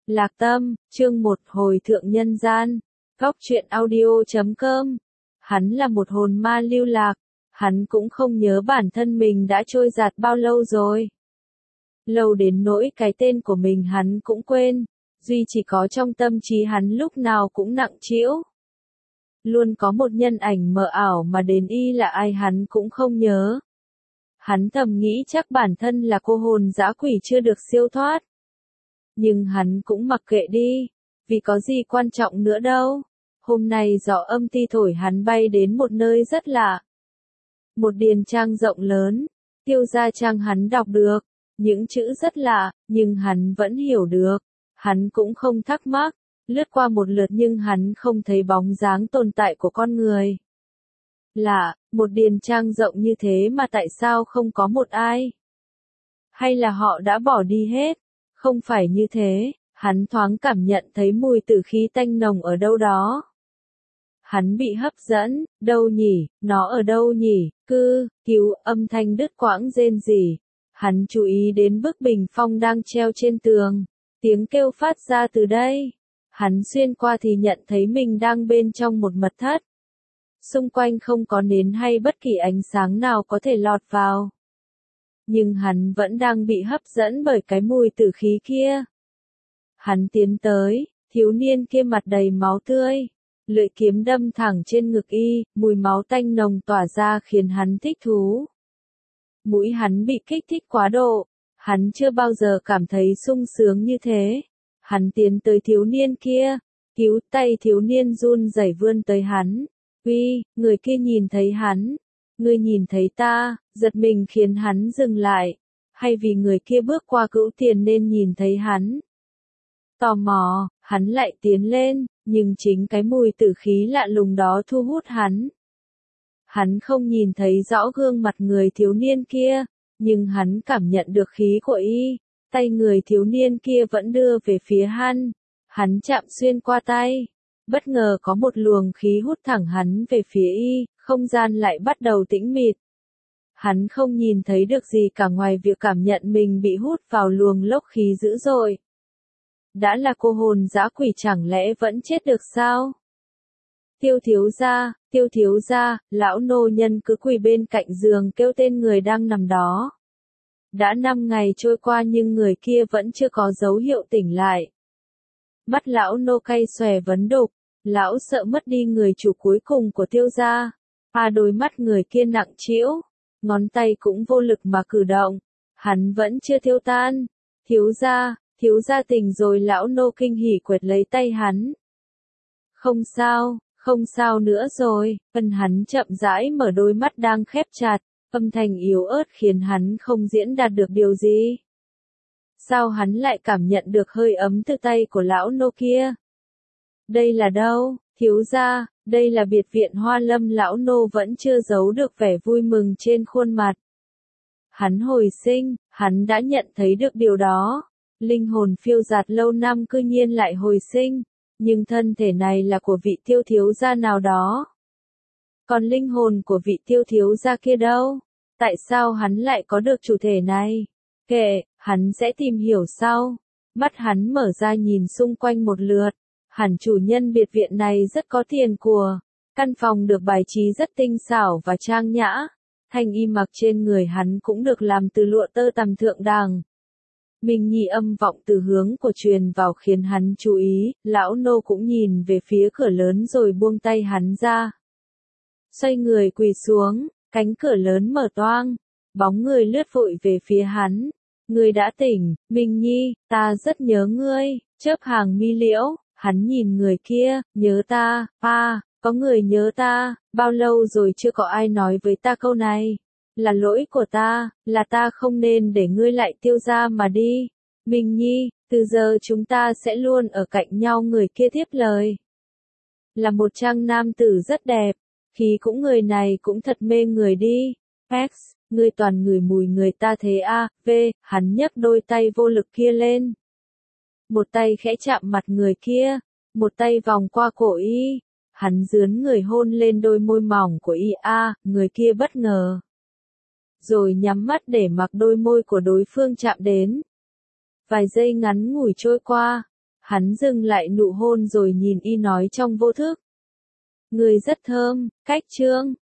Lạc Tâm, chương 1 hồi thượng nhân gian, góc truyện audio.com. Hắn là một hồn ma lưu lạc, hắn cũng không nhớ bản thân mình đã trôi giạt bao lâu rồi. Lâu đến nỗi cái tên của mình hắn cũng quên, duy chỉ có trong tâm trí hắn lúc nào cũng nặng trĩu. Luôn có một nhân ảnh mờ ảo mà đến y là ai hắn cũng không nhớ. Hắn thầm nghĩ chắc bản thân là cô hồn dã quỷ chưa được siêu thoát. Nhưng hắn cũng mặc kệ đi, vì có gì quan trọng nữa đâu. Hôm nay gió âm ti thổi hắn bay đến một nơi rất lạ. Một điền trang rộng lớn, Tiêu Gia Trang hắn đọc được, những chữ rất lạ, nhưng hắn vẫn hiểu được. Hắn cũng không thắc mắc, lướt qua một lượt nhưng hắn không thấy bóng dáng tồn tại của con người. Lạ, một điền trang rộng như thế mà tại sao không có một ai? Hay là họ đã bỏ đi hết? Không phải như thế, hắn thoáng cảm nhận thấy mùi tử khí tanh nồng ở đâu đó. Hắn bị hấp dẫn, đâu nhỉ, nó ở đâu nhỉ, cứu, âm thanh đứt quãng rên rỉ. Hắn chú ý đến bức bình phong đang treo trên tường, tiếng kêu phát ra từ đây. Hắn xuyên qua thì nhận thấy mình đang bên trong một mật thất. Xung quanh không có nến hay bất kỳ ánh sáng nào có thể lọt vào. Nhưng hắn vẫn đang bị hấp dẫn bởi cái mùi tử khí kia. Hắn tiến tới, thiếu niên kia mặt đầy máu tươi, lưỡi kiếm đâm thẳng trên ngực y, mùi máu tanh nồng tỏa ra khiến hắn thích thú. Mũi hắn bị kích thích quá độ, hắn chưa bao giờ cảm thấy sung sướng như thế. Hắn tiến tới thiếu niên kia, cứu tay thiếu niên run rẩy vươn tới hắn. Uy, người kia nhìn thấy hắn. Ngươi nhìn thấy ta, giật mình khiến hắn dừng lại. Hay vì người kia bước qua cữu tiền nên nhìn thấy hắn. Tò mò, hắn lại tiến lên, nhưng chính cái mùi tử khí lạ lùng đó thu hút hắn. Hắn không nhìn thấy rõ gương mặt người thiếu niên kia, nhưng hắn cảm nhận được khí của y. Tay người thiếu niên kia vẫn đưa về phía hắn. Hắn chạm xuyên qua tay. Bất ngờ có một luồng khí hút thẳng hắn về phía y, không gian lại bắt đầu tĩnh mịt. Hắn không nhìn thấy được gì cả ngoài việc cảm nhận mình bị hút vào luồng lốc khí dữ dội. Đã là cô hồn dã quỷ chẳng lẽ vẫn chết được sao? Tiêu thiếu gia, lão nô nhân cứ quỳ bên cạnh giường kêu tên người đang nằm đó. Đã 5 ngày trôi qua nhưng người kia vẫn chưa có dấu hiệu tỉnh lại. Mắt lão nô cay xòe vấn đục, lão sợ mất đi người chủ cuối cùng của Tiêu gia. Đôi mắt người kia nặng trĩu, ngón tay cũng vô lực mà cử động, hắn vẫn chưa tiêu tan. Thiếu gia tỉnh rồi, lão nô kinh hỉ quệt lấy tay hắn. Không sao nữa rồi, hắn chậm rãi mở đôi mắt đang khép chặt, âm thanh yếu ớt khiến hắn không diễn đạt được điều gì. Sao hắn lại cảm nhận được hơi ấm từ tay của lão nô kia? Đây là đâu, thiếu gia, đây là biệt viện Hoa Lâm, lão nô vẫn chưa giấu được vẻ vui mừng trên khuôn mặt. Hắn hồi sinh, hắn đã nhận thấy được điều đó. Linh hồn phiêu dạt lâu năm cư nhiên lại hồi sinh, nhưng thân thể này là của vị Tiêu thiếu gia nào đó. Còn linh hồn của vị Tiêu thiếu gia kia đâu? Tại sao hắn lại có được chủ thể này? Kệ, hắn sẽ tìm hiểu sau. Mắt hắn mở ra nhìn xung quanh một lượt. Hẳn chủ nhân biệt viện này rất có tiền của. Căn phòng được bài trí rất tinh xảo và trang nhã. Thanh y mặc trên người hắn cũng được làm từ lụa tơ tằm thượng đẳng. Minh nhị âm vọng từ hướng của truyền vào khiến hắn chú ý. Lão nô cũng nhìn về phía cửa lớn rồi buông tay hắn ra. Xoay người quỳ xuống, cánh cửa lớn mở toang. Bóng người lướt vội về phía hắn. Ngươi đã tỉnh, Minh Nhi, ta rất nhớ ngươi. Chớp hàng mi liễu, hắn nhìn người kia, nhớ ta, có người nhớ ta, bao lâu rồi chưa có ai nói với ta câu này. Là lỗi của ta, là ta không nên để ngươi lại Tiêu gia mà đi. Minh Nhi, từ giờ chúng ta sẽ luôn ở cạnh nhau, người kia tiếp lời. Là một trang nam tử rất đẹp, khí cũng người này cũng thật mê người đi. X, ngươi toàn ngửi mùi người ta thế hắn nhấc đôi tay vô lực kia lên. Một tay khẽ chạm mặt người kia, một tay vòng qua cổ y. Hắn dướn người hôn lên đôi môi mỏng của y. Người kia bất ngờ. Rồi nhắm mắt để mặc đôi môi của đối phương chạm đến. Vài giây ngắn ngủi trôi qua, Hắn dừng lại nụ hôn rồi nhìn y nói trong vô thức. Người rất thơm, cách trương.